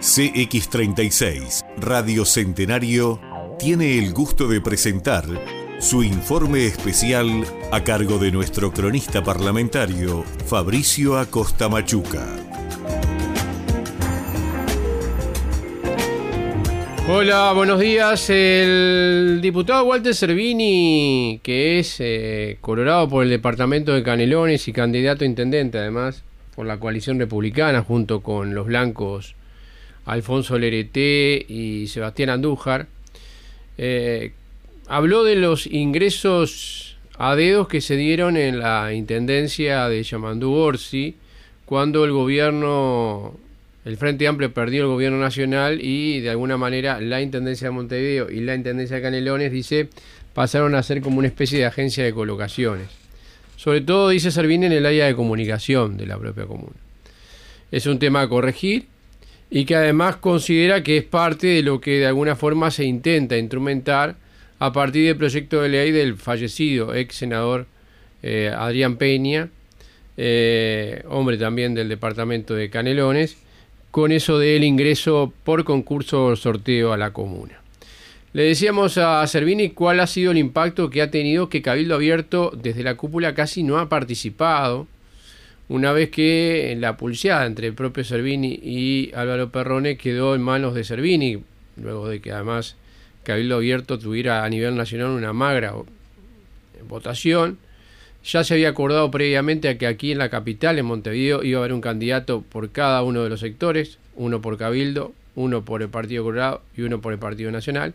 CX36 Radio Centenario tiene el gusto de presentar su informe especial a cargo de nuestro cronista parlamentario Fabricio Acosta Machuca. Hola, buenos días. El diputado Walter Cervini, que es colorado por el departamento de Canelones y candidato a intendente además por la coalición republicana junto con los blancos Alfonso Lerete y Sebastián Andújar, habló de los ingresos a dedos que se dieron en la intendencia de Yamandú Orsi cuando el Frente Amplio perdió el gobierno nacional y de alguna manera la intendencia de Montevideo y la intendencia de Canelones, dice, pasaron a ser como una especie de agencia de colocaciones. Sobre todo, dice Cervini, en el área de comunicación de la propia comuna. Es un tema a corregir y que además considera que es parte de lo que de alguna forma se intenta instrumentar a partir del proyecto de ley del fallecido ex senador Adrián Peña, hombre también del departamento de Canelones, con eso del ingreso por concurso o sorteo a la comuna. Le decíamos a Cervini cuál ha sido el impacto que ha tenido que Cabildo Abierto desde la cúpula casi no ha participado, una vez que la pulseada entre el propio Cervini y Álvaro Perrone quedó en manos de Cervini, luego de que además Cabildo Abierto tuviera a nivel nacional una magra votación. Ya se había acordado previamente a que aquí en la capital, en Montevideo, iba a haber un candidato por cada uno de los sectores, uno por Cabildo, uno por el Partido Colorado y uno por el Partido Nacional.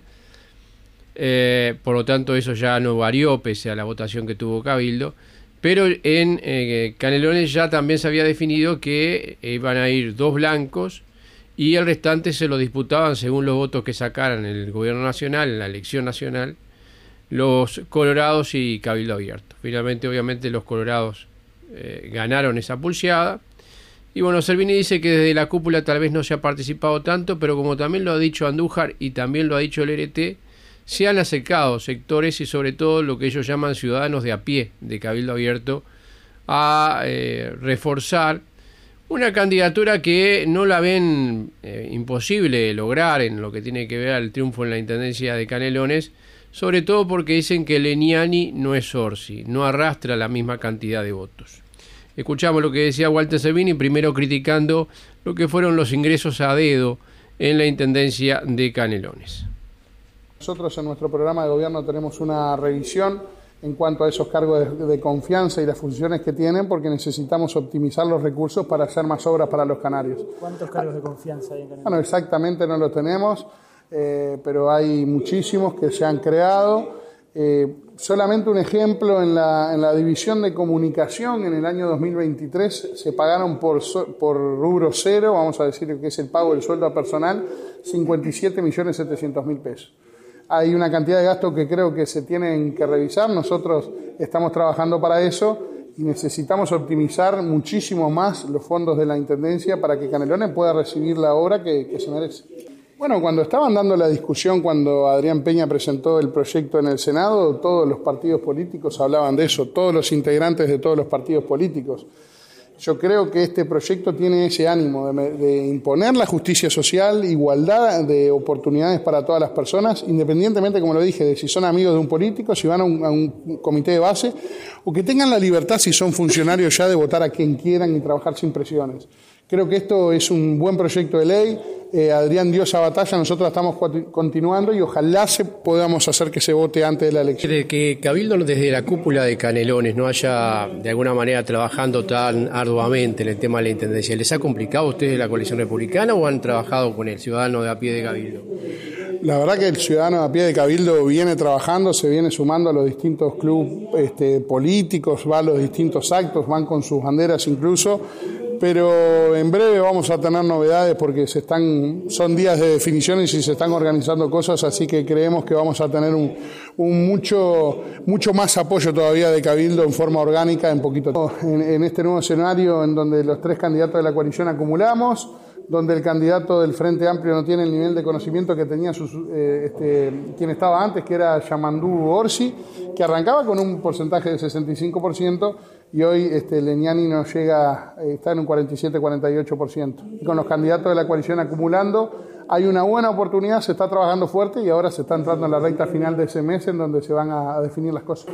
Por lo tanto, eso ya no varió pese a la votación que tuvo Cabildo. Pero en Canelones ya también se había definido que iban a ir dos blancos y el restante se lo disputaban según los votos que sacaran en el gobierno nacional, en la elección nacional, los colorados y Cabildo Abierto. Finalmente, obviamente, los colorados ganaron esa pulseada. Y bueno, Cervini dice que desde la cúpula tal vez no se ha participado tanto, pero como también lo ha dicho Andújar y también lo ha dicho Lerete, se han acercado sectores y sobre todo lo que ellos llaman ciudadanos de a pie de Cabildo Abierto a reforzar una candidatura que no la ven imposible lograr en lo que tiene que ver al triunfo en la intendencia de Canelones, sobre todo porque dicen que Leniani no es Orsi, no arrastra la misma cantidad de votos. Escuchamos lo que decía Walter Cervini, primero criticando lo que fueron los ingresos a dedo en la intendencia de Canelones. Nosotros en nuestro programa de gobierno tenemos una revisión en cuanto a esos cargos de confianza y las funciones que tienen, porque necesitamos optimizar los recursos para hacer más obras para los canarios. ¿Cuántos cargos de confianza hay en Canelones? Bueno, exactamente no lo tenemos, pero hay muchísimos que se han creado. Solamente un ejemplo, en la división de comunicación en el año 2023 se pagaron por rubro cero, vamos a decir que es el pago del sueldo a personal, 57.700.000 pesos. Hay una cantidad de gastos que creo que se tienen que revisar. Nosotros estamos trabajando para eso y necesitamos optimizar muchísimo más los fondos de la Intendencia para que Canelones pueda recibir la obra que se merece. Bueno, cuando estaban dando la discusión, cuando Adrián Peña presentó el proyecto en el Senado, todos los partidos políticos hablaban de eso, todos los integrantes de todos los partidos políticos. Yo creo que este proyecto tiene ese ánimo de imponer la justicia social, igualdad de oportunidades para todas las personas, independientemente, como lo dije, de si son amigos de un político, si van a un comité de base, o que tengan la libertad, si son funcionarios ya, de votar a quien quieran y trabajar sin presiones. Creo que esto es un buen proyecto de ley. Adrián dio esa batalla, nosotros la estamos continuando y ojalá podamos hacer que se vote antes de la elección. De que Cabildo desde la cúpula de Canelones no haya de alguna manera trabajando tan arduamente en el tema de la intendencia, ¿les ha complicado a ustedes la coalición republicana o han trabajado con el ciudadano de a pie de Cabildo? La verdad que el ciudadano de a pie de Cabildo viene trabajando, se viene sumando a los distintos clubes políticos, va a los distintos actos, van con sus banderas incluso. Pero en breve vamos a tener novedades porque son días de definiciones y se están organizando cosas, así que creemos que vamos a tener mucho más apoyo todavía de Cabildo en forma orgánica en poquito tiempo. En este nuevo escenario en donde los tres candidatos de la coalición acumulamos, donde el candidato del Frente Amplio no tiene el nivel de conocimiento que tenía quien estaba antes, que era Yamandú Orsi, que arrancaba con un porcentaje del 65%, y hoy Leñani no llega, está en un 47-48%. Y con los candidatos de la coalición acumulando, hay una buena oportunidad, se está trabajando fuerte y ahora se está entrando en la recta final de ese mes en donde se van a definir las cosas.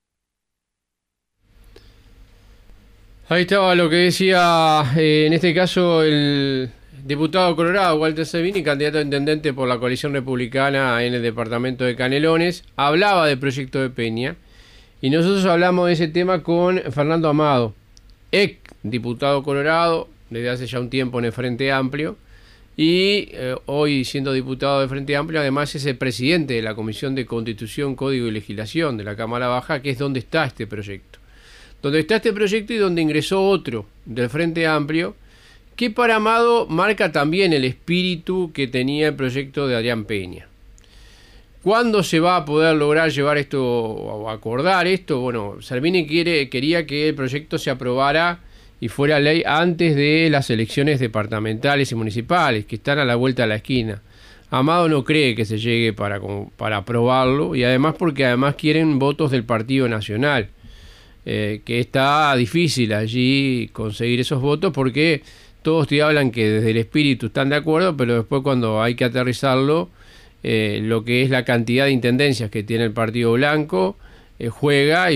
Ahí estaba lo que decía, en este caso, el diputado colorado Walter Sabini, candidato a intendente por la coalición republicana en el departamento de Canelones. Hablaba del proyecto de Peña y nosotros hablamos de ese tema con Fernando Amado, ex diputado colorado desde hace ya un tiempo en el Frente Amplio y hoy siendo diputado del Frente Amplio, además es el presidente de la Comisión de Constitución, Código y Legislación de la Cámara Baja, que es donde está este proyecto. Donde está este proyecto y donde ingresó otro del Frente Amplio, que para Amado marca también el espíritu que tenía el proyecto de Adrián Peña. ¿Cuándo se va a poder lograr llevar esto o acordar esto? Bueno, Salvini quería que el proyecto se aprobara y fuera ley antes de las elecciones departamentales y municipales, que están a la vuelta de la esquina. Amado no cree que se llegue para aprobarlo, y además porque además quieren votos del Partido Nacional, que está difícil allí conseguir esos votos porque todos te hablan que desde el espíritu están de acuerdo, pero después cuando hay que aterrizarlo, lo que es la cantidad de intendencias que tiene el Partido Blanco, juega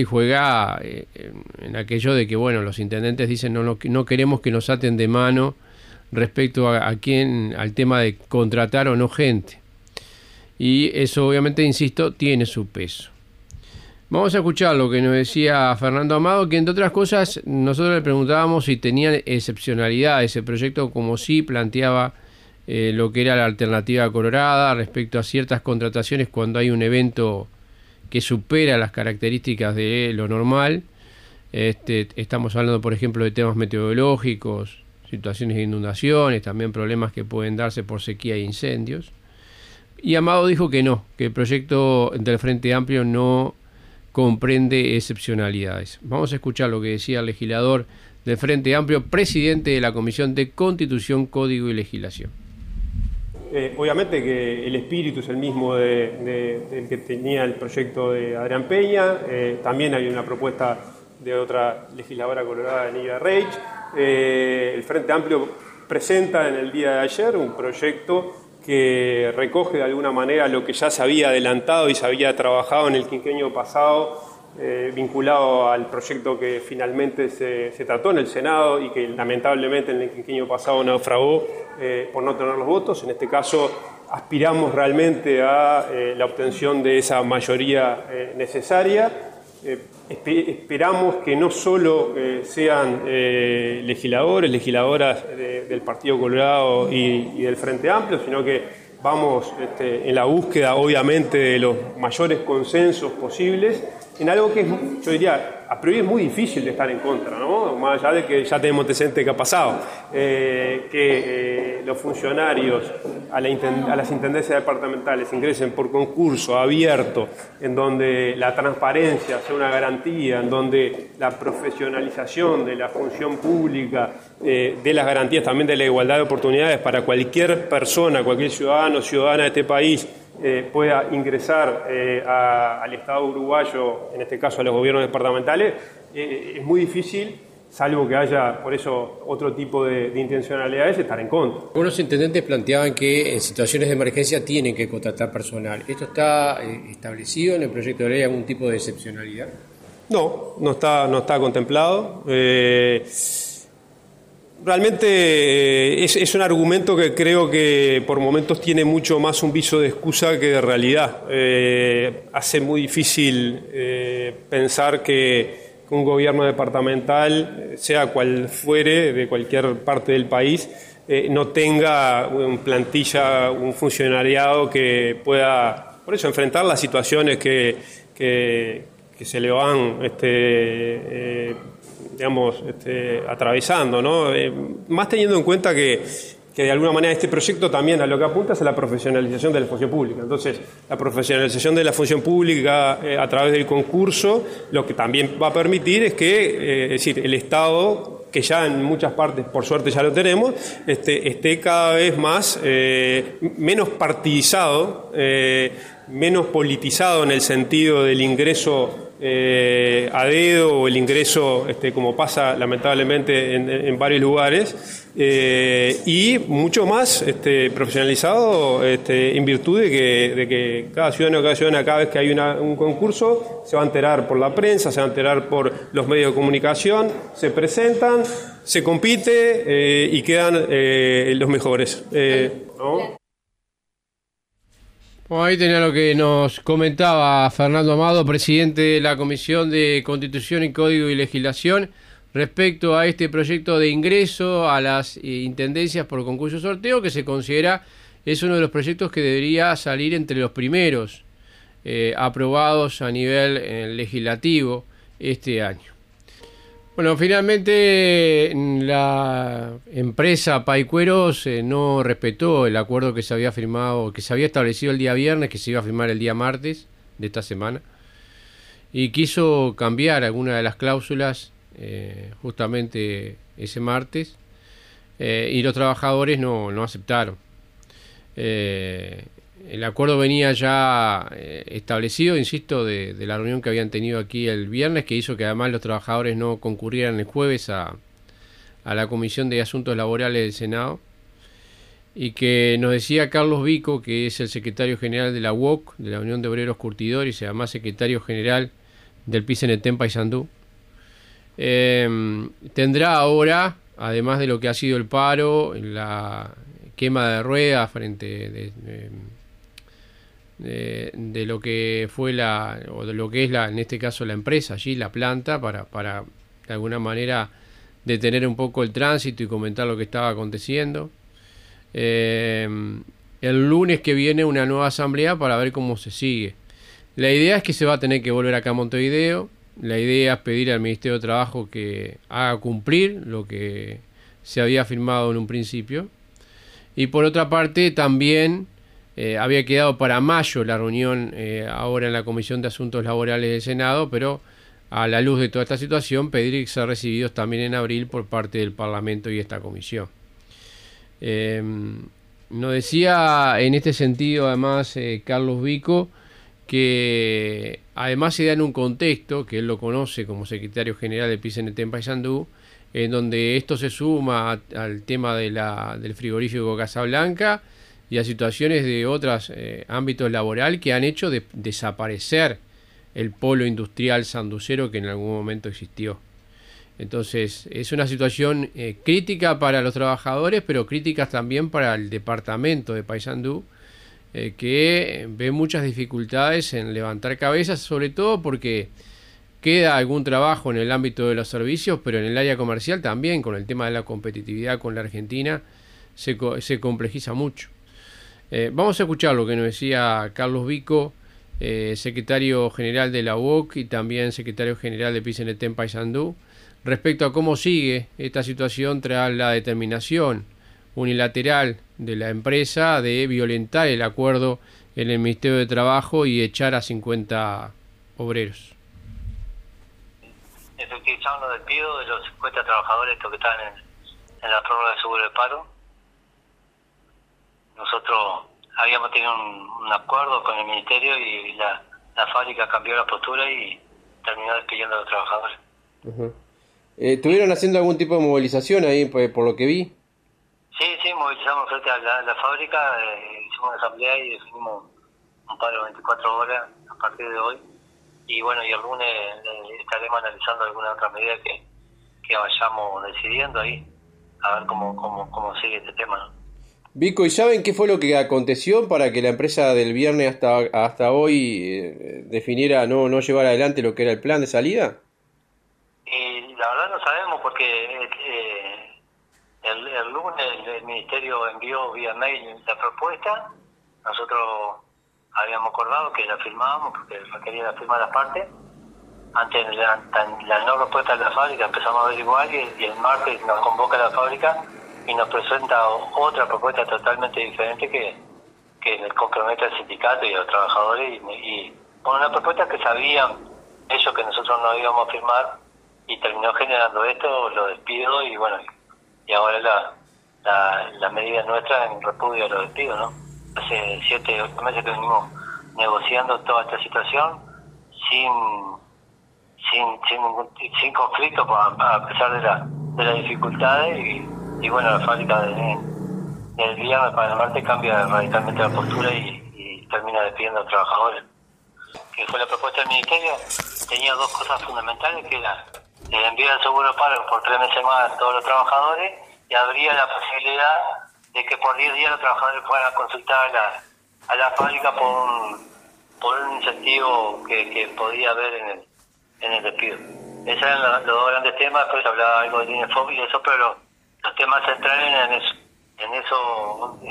en aquello de que, bueno, los intendentes dicen no queremos que nos aten de mano respecto al tema de contratar o no gente. Y eso obviamente, insisto, tiene su peso. Vamos a escuchar lo que nos decía Fernando Amado, que entre otras cosas nosotros le preguntábamos si tenía excepcionalidad ese proyecto, como sí planteaba lo que era la alternativa colorada respecto a ciertas contrataciones cuando hay un evento que supera las características de lo normal. Estamos hablando, por ejemplo, de temas meteorológicos, situaciones de inundaciones, también problemas que pueden darse por sequía e incendios. Y Amado dijo que no, que el proyecto del Frente Amplio no comprende excepcionalidades. Vamos a escuchar lo que decía el legislador del Frente Amplio, presidente de la Comisión de Constitución, Código y Legislación. Obviamente que el espíritu es el mismo del que tenía el proyecto de Adrián Peña. También hay una propuesta de otra legisladora colorada, Nidia Reich. El Frente Amplio presenta en el día de ayer un proyecto que recoge de alguna manera lo que ya se había adelantado y se había trabajado en el quinquenio pasado, vinculado al proyecto que finalmente se trató en el Senado y que lamentablemente en el quinquenio pasado naufragó por no tener los votos. En este caso aspiramos realmente a la obtención de esa mayoría necesaria. Esperamos que no solo sean legisladoras del Partido Colorado y del Frente Amplio, sino que vamos en la búsqueda, obviamente, de los mayores consensos posibles en algo que yo diría, a priori es muy difícil de estar en contra, ¿no? Más allá de que ya tenemos antecedentes que ha pasado, que los funcionarios a las intendencias departamentales ingresen por concurso abierto, en donde la transparencia sea una garantía, en donde la profesionalización de la función pública, de las garantías también de la igualdad de oportunidades para cualquier persona, cualquier ciudadano o ciudadana de este país, pueda ingresar al Estado uruguayo, en este caso a los gobiernos departamentales, es muy difícil, salvo que haya, por eso, otro tipo de intencionalidades, estar en contra. Algunos intendentes planteaban que en situaciones de emergencia tienen que contratar personal. ¿Esto está establecido en el proyecto de ley, algún tipo de excepcionalidad? No está contemplado. Realmente es un argumento que creo que por momentos tiene mucho más un viso de excusa que de realidad. Hace muy difícil pensar que un gobierno departamental, sea cual fuere, de cualquier parte del país, no tenga en plantilla un funcionariado que pueda, por eso, enfrentar las situaciones que se le van atravesando, ¿no? Más teniendo en cuenta que que de alguna manera este proyecto también a lo que apunta es a la profesionalización de la función pública. Entonces, la profesionalización de la función pública a través del concurso, lo que también va a permitir es que, es decir, el Estado, que ya en muchas partes, por suerte ya lo tenemos, esté cada vez más, menos partidizado, menos politizado en el sentido del ingreso a dedo o el ingreso, como pasa lamentablemente en varios lugares, y mucho más profesionalizado en virtud de que cada ciudadano o cada ciudadana, cada vez que hay un concurso, se va a enterar por la prensa, se va a enterar por los medios de comunicación, se presentan, se compite y quedan los mejores. ¿No? Bueno, ahí tenía lo que nos comentaba Fernando Amado, presidente de la Comisión de Constitución y Código y Legislación, respecto a este proyecto de ingreso a las intendencias por concurso sorteo, que se considera es uno de los proyectos que debería salir entre los primeros aprobados a nivel legislativo este año. Bueno, finalmente la empresa Paicueros no respetó el acuerdo que se había firmado, que se había establecido el día viernes, que se iba a firmar el día martes de esta semana, y quiso cambiar alguna de las cláusulas justamente ese martes, y los trabajadores no aceptaron. El acuerdo venía ya establecido, insisto, de la reunión que habían tenido aquí el viernes, que hizo que además los trabajadores no concurrieran el jueves a la Comisión de Asuntos Laborales del Senado, y que nos decía Carlos Vico, que es el secretario general de la UOC, de la Unión de Obreros Curtidores, y además secretario general del PICNT en Paysandú, tendrá ahora, además de lo que ha sido el paro, la quema de ruedas frente de lo que fue o de lo que es en este caso la empresa allí, la planta, para de alguna manera detener un poco el tránsito y comentar lo que estaba aconteciendo. El lunes que viene una nueva asamblea para ver cómo se sigue. La idea es que se va a tener que volver acá a Montevideo. La idea es pedir al Ministerio de Trabajo que haga cumplir lo que se había firmado en un principio. Y por otra parte también había quedado para mayo la reunión ahora en la Comisión de Asuntos Laborales del Senado, pero a la luz de toda esta situación pedir que sean recibidos también en abril por parte del Parlamento y esta comisión. Nos decía en este sentido además Carlos Vico que además se da en un contexto que él lo conoce como secretario general del PICNT en Paysandú, en donde esto se suma al tema del frigorífico Casablanca y a situaciones de otros ámbitos laborales que han hecho desaparecer el polo industrial sanducero que en algún momento existió. Entonces es una situación crítica para los trabajadores, pero críticas también para el departamento de Paysandú, que ve muchas dificultades en levantar cabezas, sobre todo porque queda algún trabajo en el ámbito de los servicios, pero en el área comercial también, con el tema de la competitividad con la Argentina, se complejiza mucho. Vamos a escuchar lo que nos decía Carlos Vico, secretario general de la UOC y también secretario general de PICNT en Paysandú, respecto a cómo sigue esta situación tras la determinación unilateral de la empresa de violentar el acuerdo en el Ministerio de Trabajo y echar a 50 obreros. Efectivizamos los despidos de los 50 trabajadores que están en la prórroga de seguro de paro. Nosotros habíamos tenido un acuerdo con el Ministerio y la fábrica cambió la postura y terminó despidiendo a los trabajadores. Uh-huh. ¿Estuvieron haciendo algún tipo de movilización ahí, por lo que vi? Sí, movilizamos frente a la fábrica, hicimos una asamblea y definimos un paro de 24 horas a partir de hoy. Y bueno, y el lunes estaremos analizando alguna otra medida que vayamos decidiendo ahí, a ver cómo sigue este tema, ¿no? Vico, ¿y saben qué fue lo que aconteció para que la empresa del viernes hasta hoy definiera no llevar adelante lo que era el plan de salida? Y la verdad no sabemos porque el lunes el Ministerio envió vía mail la propuesta. Nosotros habíamos acordado que la firmábamos porque requería la firma de las partes. Ante la no respuesta de la fábrica empezamos a averiguar y el martes nos convoca la fábrica y nos presenta otra propuesta totalmente diferente que compromete al sindicato y a los trabajadores y con una propuesta que sabían ellos que nosotros no íbamos a firmar, y terminó generando esto, los despidos, y bueno, y ahora la medida nuestra en repudio a los despidos, ¿no? Hace 7 o 8 meses que venimos negociando toda esta situación sin conflicto, a pesar de las dificultades, y bueno, la fábrica del viernes para el martes cambia radicalmente la postura y termina despidiendo a los trabajadores. Que fue la propuesta del Ministerio, tenía 2 cosas fundamentales, que era el envío del seguro paro por 3 meses más a todos los trabajadores, y habría la posibilidad de que por 10 días los trabajadores puedan consultar a la fábrica por un incentivo que podía haber en el despido. Esos eran los 2 grandes temas. Después hablaba algo de INEFOP y eso, pero los temas centrales en eso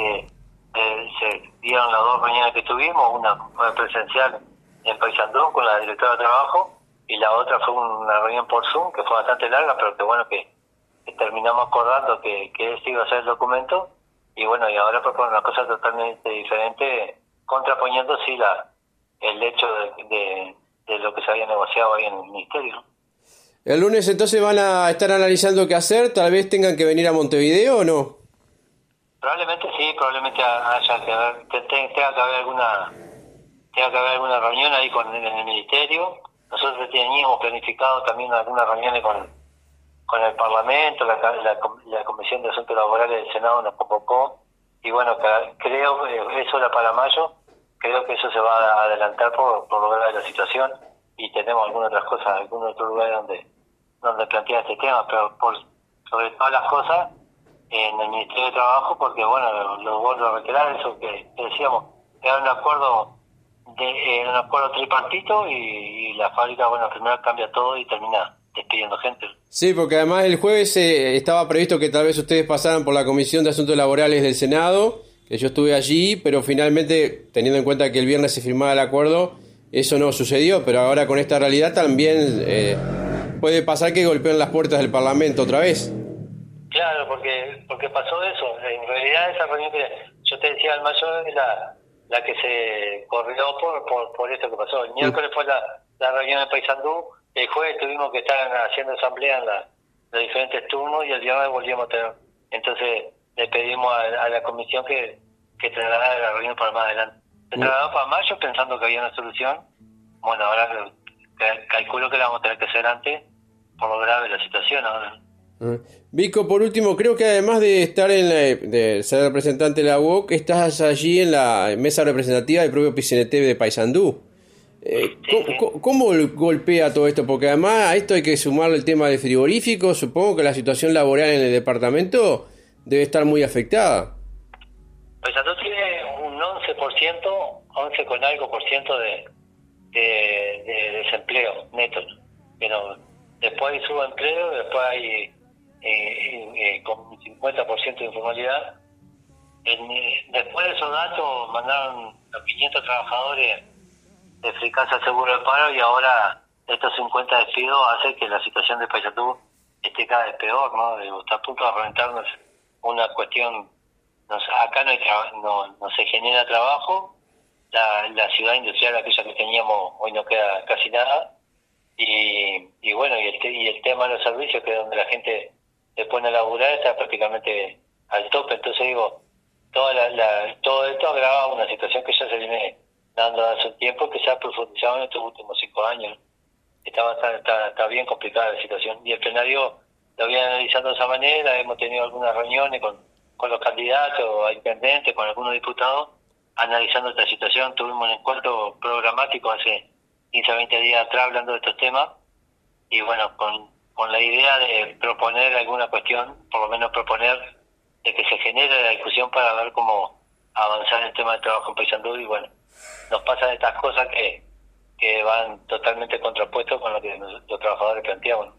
se dieron las 2 reuniones que tuvimos. Una fue presencial en Paysandú con la directora de trabajo, y la otra fue una reunión por Zoom que fue bastante larga, pero que bueno, que terminamos acordando que ese iba a ser el documento, y bueno, y ahora proponen una cosa totalmente diferente, contraponiendo sí el hecho de lo que se había negociado ahí en el Ministerio. El lunes entonces van a estar analizando qué hacer, tal vez tengan que venir a Montevideo, ¿o no? Probablemente sí, probablemente haya que haber, tenga que haber alguna reunión ahí en el Ministerio. Nosotros teníamos planificado también algunas reuniones con el Parlamento, la Comisión de Asuntos Laborales del Senado nos convocó, y bueno, creo que eso era para mayo, creo que eso se va a adelantar por lograr la situación, y tenemos algunas otras cosas, algún otro lugar donde plantea este tema, pero sobre todas las cosas en el Ministerio de Trabajo, porque bueno, lo vuelvo a reiterar, eso que decíamos, era un acuerdo tripartito, y la fábrica, bueno, primero cambia todo y termina despidiendo gente. Sí, porque además el jueves estaba previsto que tal vez ustedes pasaran por la Comisión de Asuntos Laborales del Senado, que yo estuve allí, pero finalmente, teniendo en cuenta que el viernes se firmaba el acuerdo, eso no sucedió, pero ahora con esta realidad también puede pasar que golpeen las puertas del Parlamento otra vez. Claro, porque pasó eso. En realidad esa reunión que yo te decía al mayor es la que se corrió por esto que pasó. El miércoles fue la reunión de Paysandú, el jueves tuvimos que estar haciendo asamblea en los diferentes turnos, y el viernes volvíamos a tener. Entonces le pedimos a la comisión que trasladara la reunión para más adelante. Se trasladó para mayo pensando que había una solución. Bueno, ahora calculo que la vamos a tener que hacer antes, por lo grave de la situación ahora. Vico, por último, creo que además de estar de ser representante de la UOC, estás allí en la mesa representativa del propio PCNT de Paysandú. ¿Cómo golpea todo esto? Porque además a esto hay que sumarle el tema de frigorífico. Supongo que la situación laboral en el departamento debe estar muy afectada. Paysandú tiene un 11 con algo por ciento de desempleo neto, pero después hay subempleo, después hay con un 50% de informalidad. Después de esos datos mandaron a 500 trabajadores de Fricasa al seguro de paro, y ahora estos 50 despidos hacen que la situación de Paysandú esté cada vez peor, ¿no? Está a punto de reventarnos una cuestión. Acá no se genera trabajo, la ciudad industrial, aquella que teníamos, hoy no queda casi nada, y bueno, y el tema de los servicios, que es donde la gente se pone a laburar, está prácticamente al tope. Entonces digo, todo esto agrava una situación que ya se viene dando hace un tiempo, que se ha profundizado en estos últimos 5 años. Está bien complicada la situación, y el plenario lo viene analizando de esa manera. Hemos tenido algunas reuniones con los candidatos a intendentes, con algunos diputados, analizando esta situación. Tuvimos un encuentro programático hace 15 o 20 días atrás hablando de estos temas, y bueno, con la idea de proponer alguna cuestión, por lo menos proponer de que se genere la discusión para ver cómo avanzar en el tema del trabajo en Paysandú. Y bueno, nos pasan estas cosas que van totalmente contrapuestos con lo que los trabajadores planteaban.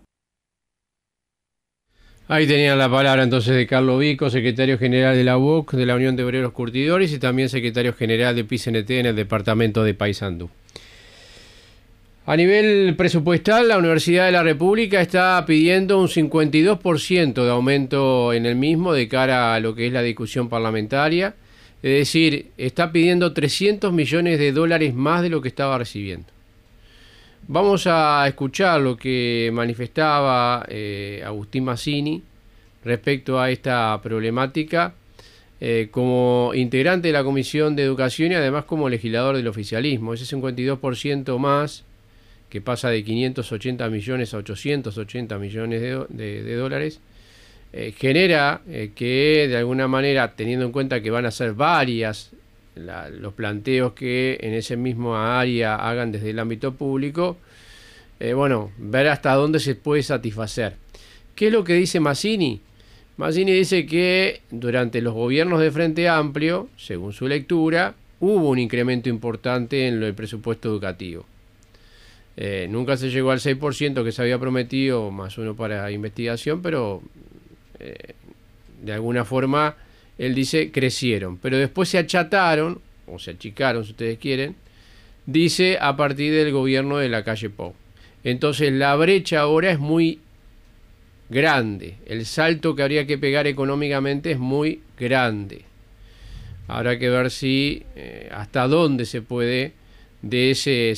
Ahí tenían la palabra entonces de Carlos Vico, secretario general de la UOC, de la Unión de Obreros Curtidores, y también secretario general de PCNT en el departamento de Paysandú. A nivel presupuestal, la Universidad de la República está pidiendo un 52% de aumento en el mismo de cara a lo que es la discusión parlamentaria. Es decir, está pidiendo $300 millones más de lo que estaba recibiendo. Vamos a escuchar lo que manifestaba Agustín Mazzini respecto a esta problemática como integrante de la Comisión de Educación y además como legislador del oficialismo. Ese 52% más, que pasa de 580 millones a 880 millones de dólares, genera que de alguna manera, teniendo en cuenta que van a ser varias los planteos que en ese mismo área hagan desde el ámbito público, ver hasta dónde se puede satisfacer. ¿Qué es lo que dice Mazzini? Mazzini dice que durante los gobiernos de Frente Amplio, según su lectura, hubo un incremento importante en el presupuesto educativo. Nunca se llegó al 6% que se había prometido, más uno para investigación, pero de alguna forma él dice crecieron, pero después se achataron, o se achicaron si ustedes quieren, dice a partir del gobierno de Lacalle Pou. Entonces la brecha ahora es muy grande, el salto que habría que pegar económicamente es muy grande. Habrá que ver si hasta dónde se puede, de ese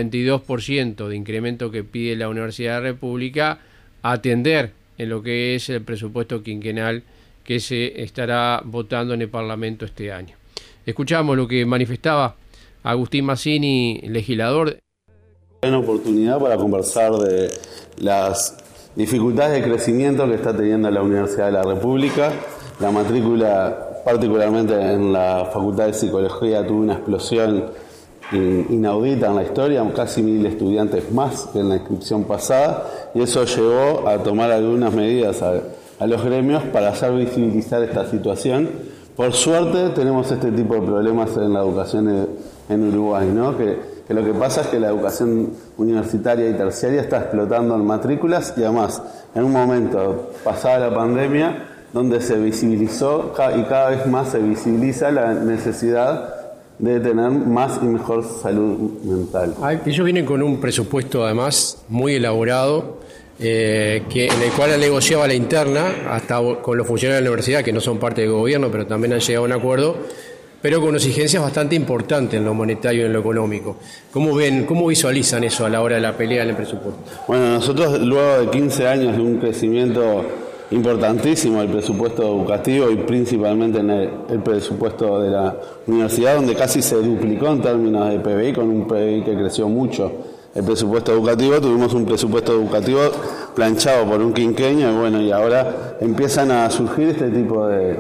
52% de incremento que pide la Universidad de la República, atender en lo que es el presupuesto quinquenal que se estará votando en el Parlamento este año. Escuchamos lo que manifestaba Agustín Mazzini, legislador. Una oportunidad para conversar de las dificultades de crecimiento que está teniendo la Universidad de la República. La matrícula, particularmente en la Facultad de Psicología, tuvo una explosión inaudita en la historia, casi 1.000 estudiantes más que en la inscripción pasada, y eso llevó a tomar algunas medidas a los gremios para hacer visibilizar esta situación. Por suerte tenemos este tipo de problemas en la educación en Uruguay, ¿no? Que lo que pasa es que la educación universitaria y terciaria está explotando en matrículas, y además en un momento pasada la pandemia donde se visibilizó y cada vez más se visibiliza la necesidad de tener más y mejor salud mental. Ellos vienen con un presupuesto además muy elaborado, en el cual han negociado a la interna, hasta con los funcionarios de la universidad, que no son parte del gobierno, pero también han llegado a un acuerdo, pero con exigencias bastante importantes en lo monetario y en lo económico. ¿Cómo ven, cómo visualizan eso a la hora de la pelea en el presupuesto? Bueno, nosotros luego de 15 años de un crecimiento importantísimo el presupuesto educativo y principalmente en el presupuesto de la universidad, donde casi se duplicó en términos de PBI, con un PBI que creció mucho. El presupuesto educativo, tuvimos un presupuesto educativo planchado por un quinquenio, y ahora empiezan a surgir este tipo de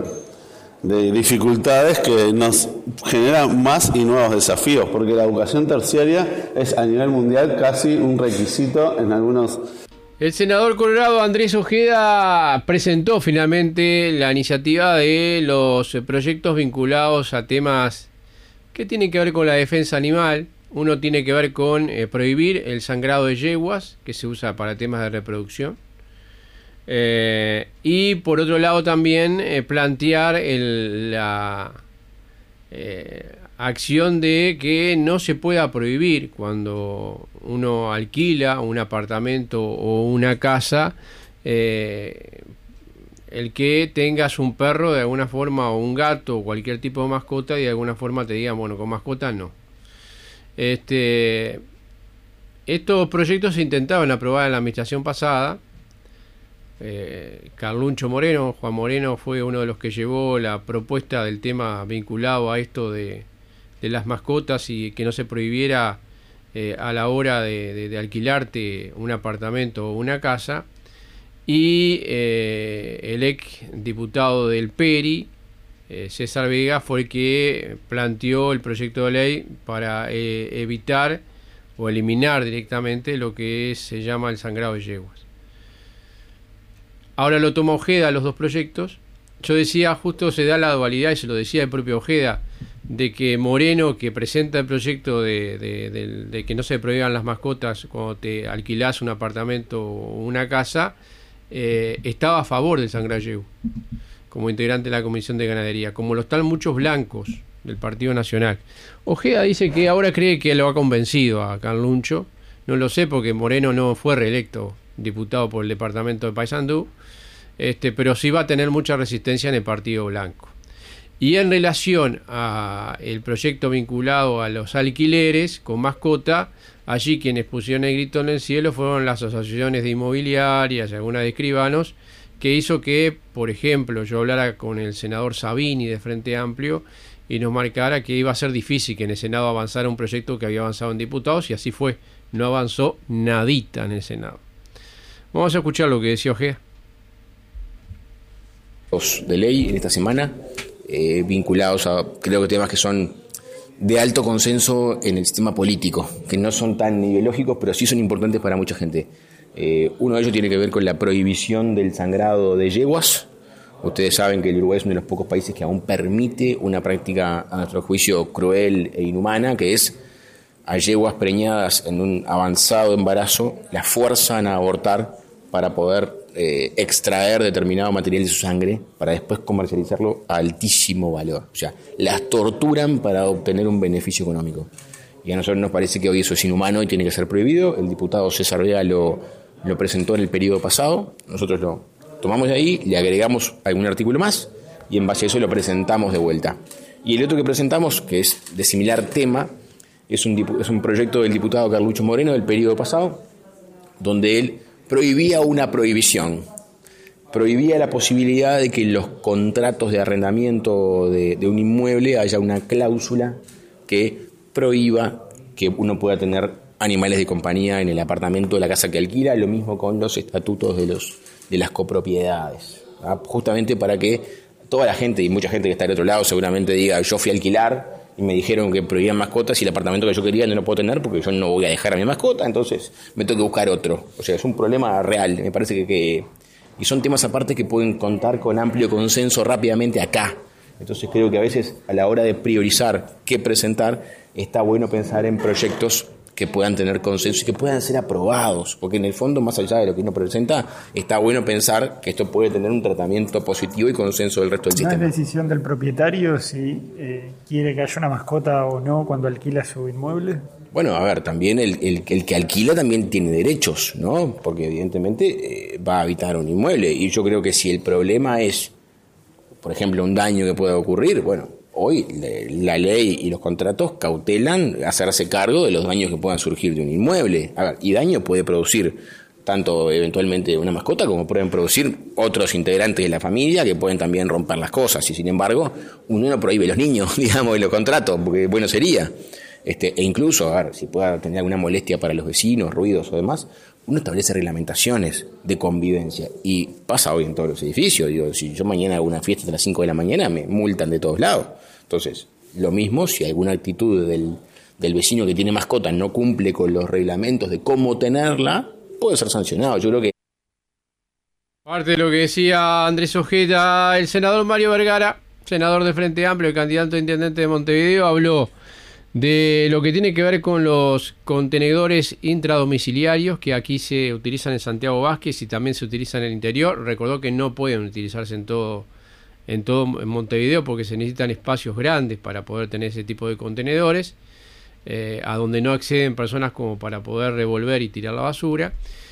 dificultades que nos generan más y nuevos desafíos, porque la educación terciaria es a nivel mundial casi un requisito en algunos. El senador colorado Andrés Ojeda presentó finalmente la iniciativa de los proyectos vinculados a temas que tienen que ver con la defensa animal. Uno tiene que ver con prohibir el sangrado de yeguas, que se usa para temas de reproducción. Y por otro lado también plantear la acción de que no se pueda prohibir cuando uno alquila un apartamento o una casa el que tengas un perro de alguna forma o un gato o cualquier tipo de mascota y de alguna forma te digan, bueno, con mascota no. Estos proyectos se intentaban aprobar en la administración pasada. Carluncho Moreno, Juan Moreno, fue uno de los que llevó la propuesta del tema vinculado a esto de las mascotas y que no se prohibiera a la hora de alquilarte un apartamento o una casa. Y el ex diputado del PERI, César Vega, fue el que planteó el proyecto de ley para evitar o eliminar directamente lo que se llama el sangrado de yeguas. Ahora lo toma Ojeda, los dos proyectos. Yo decía, justo se da la dualidad, y se lo decía el propio Ojeda, de que Moreno, que presenta el proyecto de que no se prohíban las mascotas cuando te alquilás un apartamento o una casa, estaba a favor del sangrado de yegua, como integrante de la Comisión de Ganadería, como lo están muchos blancos del Partido Nacional. Ojeda dice que ahora cree que lo ha convencido a Carluncho no lo sé porque Moreno no fue reelecto diputado por el departamento de Paysandú, pero sí va a tener mucha resistencia en el Partido Blanco. Y en relación a el proyecto vinculado a los alquileres con mascota, allí quienes pusieron el grito en el cielo fueron las asociaciones de inmobiliarias y algunas de escribanos, que hizo que, por ejemplo, yo hablara con el senador Sabini de Frente Amplio y nos marcara que iba a ser difícil que en el Senado avanzara un proyecto que había avanzado en diputados, y así fue, no avanzó nadita en el Senado. Vamos a escuchar lo que decía Ojeda. De ley en esta semana, vinculados a, creo que temas que son de alto consenso en el sistema político, que no son tan ideológicos, pero sí son importantes para mucha gente. Uno de ellos tiene que ver con la prohibición del sangrado de yeguas. Ustedes saben que el Uruguay es uno de los pocos países que aún permite una práctica, a nuestro juicio, cruel e inhumana, que es a yeguas preñadas en un avanzado embarazo, las fuerzan a abortar para poder extraer determinado material de su sangre para después comercializarlo a altísimo valor. O sea, las torturan para obtener un beneficio económico. Y a nosotros nos parece que hoy eso es inhumano y tiene que ser prohibido. El diputado César Vega lo presentó en el periodo pasado. Nosotros lo tomamos de ahí, le agregamos algún artículo más y en base a eso lo presentamos de vuelta. Y el otro que presentamos, que es de similar tema, es un proyecto del diputado Carlucho Moreno del periodo pasado, donde él prohibía una prohibición. Prohibía la posibilidad de que en los contratos de arrendamiento de un inmueble haya una cláusula que prohíba que uno pueda tener animales de compañía en el apartamento de la casa que alquila, lo mismo con los estatutos de las copropiedades, ¿verdad? Justamente para que toda la gente, y mucha gente que está del otro lado seguramente diga, yo fui a alquilar y me dijeron que prohibían mascotas y el apartamento que yo quería no lo puedo tener porque yo no voy a dejar a mi mascota, entonces me tengo que buscar otro. O sea, es un problema real, me parece que y son temas aparte que pueden contar con amplio consenso rápidamente acá. Entonces creo que a veces a la hora de priorizar qué presentar, está bueno pensar en proyectos que puedan tener consenso y que puedan ser aprobados, porque en el fondo, más allá de lo que uno presenta, está bueno pensar que esto puede tener un tratamiento positivo y consenso del resto del sistema. ¿No es decisión del propietario si quiere que haya una mascota o no cuando alquila su inmueble? Bueno, a ver, también el que alquila también tiene derechos, ¿no? Porque evidentemente va a habitar un inmueble, y yo creo que si el problema es, por ejemplo, un daño que pueda ocurrir, bueno, hoy la ley y los contratos cautelan hacerse cargo de los daños que puedan surgir de un inmueble. A ver, y daño puede producir tanto eventualmente una mascota como pueden producir otros integrantes de la familia que pueden también romper las cosas. Y sin embargo, uno no prohíbe los niños, digamos, de los contratos, porque bueno sería. E incluso, a ver, si pueda tener alguna molestia para los vecinos, ruidos o demás, uno establece reglamentaciones de convivencia, y pasa hoy en todos los edificios. Digo, si yo mañana hago una fiesta a las 5 de la mañana, me multan de todos lados. Entonces, lo mismo si alguna actitud del vecino que tiene mascota no cumple con los reglamentos de cómo tenerla, puede ser sancionado. Yo creo que... Parte de lo que decía Andrés Ojeda, el senador Mario Vergara, senador de Frente Amplio, el candidato a intendente de Montevideo, habló de lo que tiene que ver con los contenedores intradomiciliarios que aquí se utilizan en Santiago Vázquez y también se utilizan en el interior. Recordó que no pueden utilizarse en todo en Montevideo porque se necesitan espacios grandes para poder tener ese tipo de contenedores, a donde no acceden personas como para poder revolver y tirar la basura.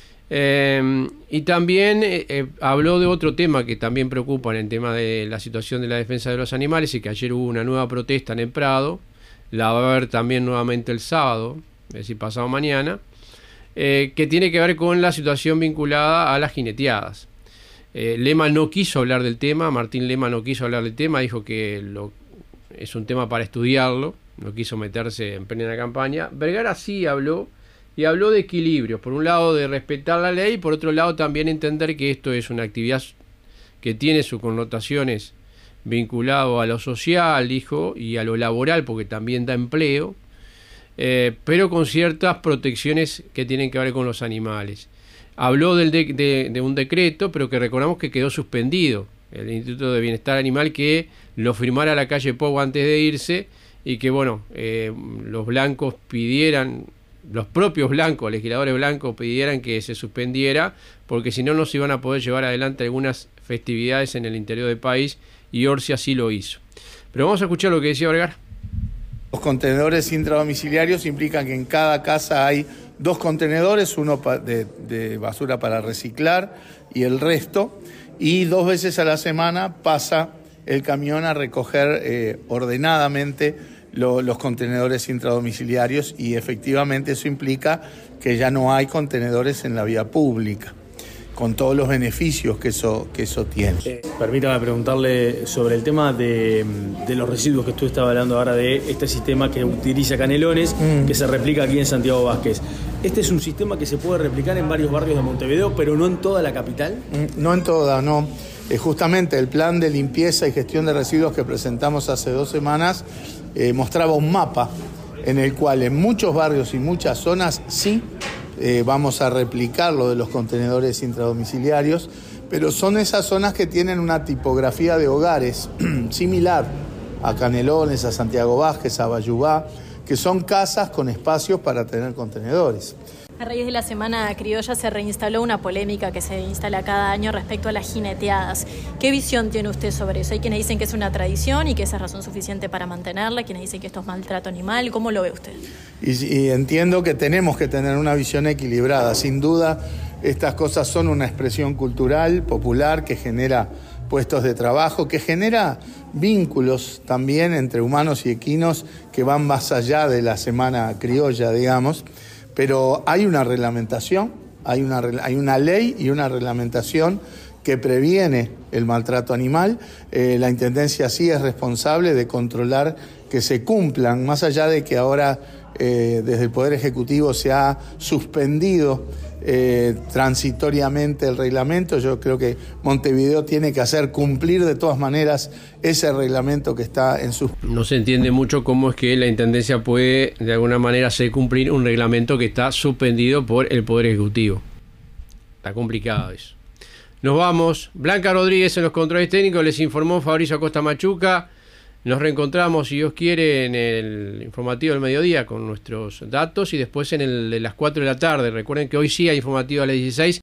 Y también habló de otro tema que también preocupa, en el tema de la situación de la defensa de los animales, y que ayer hubo una nueva protesta en el Prado. La va a haber también nuevamente el sábado, es decir, pasado mañana, que tiene que ver con la situación vinculada a las jineteadas. Lema no quiso hablar del tema, Martín Lema no quiso hablar del tema, dijo que es un tema para estudiarlo, no quiso meterse en plena campaña. Vergara sí habló, y habló de equilibrios, por un lado de respetar la ley, por otro lado también entender que esto es una actividad que tiene sus connotaciones vinculado a lo social, dijo, y a lo laboral, porque también da empleo, pero con ciertas protecciones que tienen que ver con los animales. Habló de un decreto, pero que recordamos que quedó suspendido, el Instituto de Bienestar Animal, que lo firmara la calle Pou antes de irse, y que bueno, los blancos pidieran, los propios blancos, legisladores blancos pidieran que se suspendiera, porque si no, no se iban a poder llevar adelante algunas festividades en el interior del país, y Orsi así lo hizo. Pero vamos a escuchar lo que decía Vergara. Los contenedores intradomiciliarios implican que en cada casa hay 2 contenedores, uno de basura para reciclar y el resto, y 2 veces a la semana pasa el camión a recoger ordenadamente los contenedores intradomiciliarios, y efectivamente eso implica que ya no hay contenedores en la vía pública, con todos los beneficios que eso tiene. Permítame preguntarle sobre el tema de los residuos que usted estaba hablando ahora, de este sistema que utiliza Canelones, que se replica aquí en Santiago Vázquez. ¿Este es un sistema que se puede replicar en varios barrios de Montevideo, pero no en toda la capital? No en toda, no. Justamente el plan de limpieza y gestión de residuos que presentamos hace 2 semanas mostraba un mapa en el cual en muchos barrios y muchas zonas sí vamos a replicar lo de los contenedores intradomiciliarios, pero son esas zonas que tienen una tipografía de hogares similar a Canelones, a Santiago Vázquez, a Bayubá, que son casas con espacios para tener contenedores. A raíz de la Semana Criolla se reinstaló una polémica que se instala cada año respecto a las jineteadas. ¿Qué visión tiene usted sobre eso? Hay quienes dicen que es una tradición y que esa es razón suficiente para mantenerla, quienes dicen que esto es maltrato animal. ¿Cómo lo ve usted? Y entiendo que tenemos que tener una visión equilibrada. Sin duda, estas cosas son una expresión cultural, popular, que genera puestos de trabajo, que genera vínculos también entre humanos y equinos que van más allá de la Semana Criolla, digamos. Pero hay una reglamentación, hay una ley y una reglamentación que previene el maltrato animal. La Intendencia sí es responsable de controlar que se cumplan, más allá de que ahora desde el Poder Ejecutivo se ha suspendido transitoriamente el reglamento. Yo creo que Montevideo tiene que hacer cumplir de todas maneras ese reglamento que está en sus... No se entiende mucho cómo es que la Intendencia puede de alguna manera hacer cumplir un reglamento que está suspendido por el Poder Ejecutivo. Está complicado eso. Nos vamos. Blanca Rodríguez en los controles técnicos, les informó Fabricio Acosta Machuca. Nos reencontramos, si Dios quiere, en el informativo del mediodía con nuestros datos y después en el de las 4 de la tarde. Recuerden que hoy sí hay informativo a las 16.